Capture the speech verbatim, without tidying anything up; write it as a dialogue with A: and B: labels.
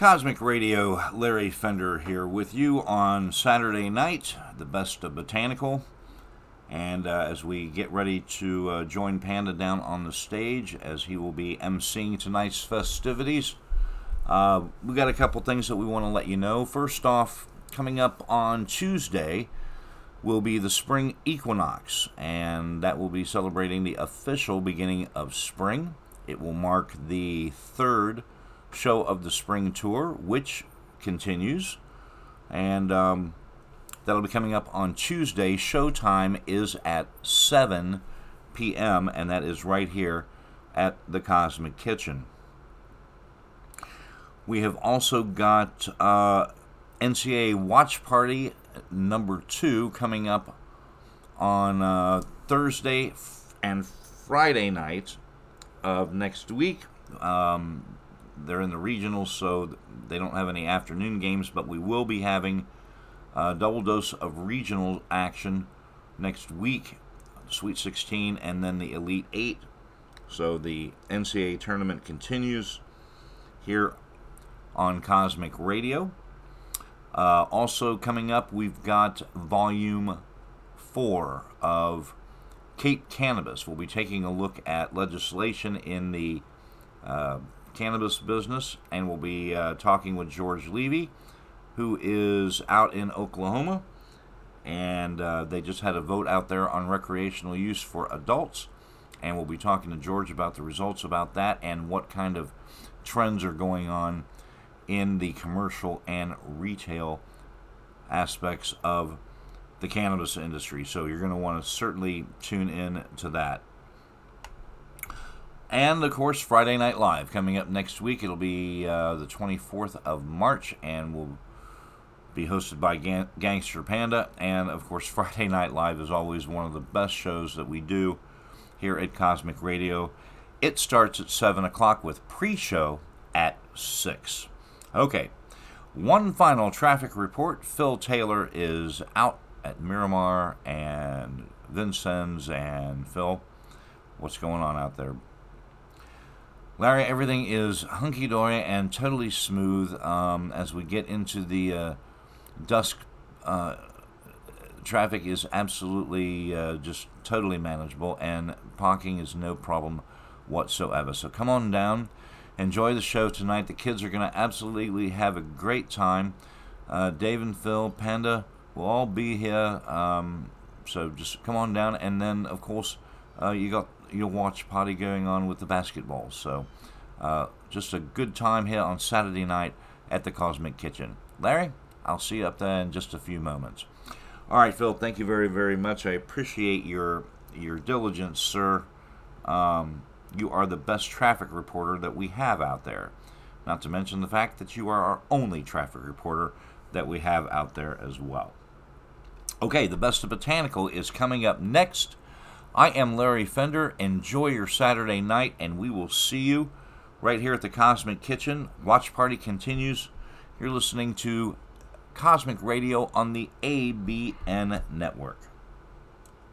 A: Cosmic Radio, Larry Fender here with you on Saturday night, the best of Botanical. And uh, as we get ready to uh, join Panda down on the stage, as he will be emceeing tonight's festivities, uh, we got a couple things that we want to let you know. First off, coming up on Tuesday will be the spring equinox, and that will be celebrating the official beginning of spring. It will mark the third show of the spring tour, which continues, and um, that'll be coming up on Tuesday. Showtime is at seven p.m., and that is right here at the Cosmic Kitchen. We have also got uh, N C A A Watch Party number two coming up on uh, Thursday and Friday night of next week. Um, They're in the regionals, so they don't have any afternoon games, but we will be having a double dose of regional action next week, Sweet sixteen, and then the Elite eight. So the N C A A tournament continues here on Cosmic Radio. Uh, also coming up, we've got Volume four of Cape Cannabis. We'll be taking a look at legislation in the uh, cannabis business, and we'll be uh, talking with George Levy, who is out in Oklahoma, and uh, they just had a vote out there on recreational use for adults, and we'll be talking to George about the results about that and what kind of trends are going on in the commercial and retail aspects of the cannabis industry. So you're going to want to certainly tune in to that. And, of course, Friday Night Live coming up next week. It'll be uh, the twenty-fourth of March, and will be hosted by Gang- Gangster Panda. And, of course, Friday Night Live is always one of the best shows that we do here at Cosmic Radio. It starts at seven o'clock with pre-show at six. Okay, one final traffic report. Phil Taylor is out at Miramar and Vincennes. And, Phil, what's going on out there? Larry, everything is hunky-dory and totally smooth um, as we get into the uh, dusk. Uh, traffic is absolutely uh, just totally manageable, and parking is no problem whatsoever. So come on down, enjoy the show tonight. The kids are going to absolutely have a great time. Uh, Dave and Phil, Panda will all be here. Um, so just come on down, and then, of course, uh, you got your watch party going on with the basketball. So uh, just a good time here on Saturday night at the Cosmic Kitchen. Larry, I'll see you up there in just a few moments. All right, Phil, thank you very, very much. I appreciate your your diligence, sir. Um, you are the best traffic reporter that we have out there. Not to mention the fact that you are our only traffic reporter that we have out there as well. Okay, the best of Botanical is coming up next. I am Larry Fender. Enjoy your Saturday night, and we will see you right here at the Cosmic Kitchen. Watch Party continues. You're listening to Cosmic Radio on the A B N Network.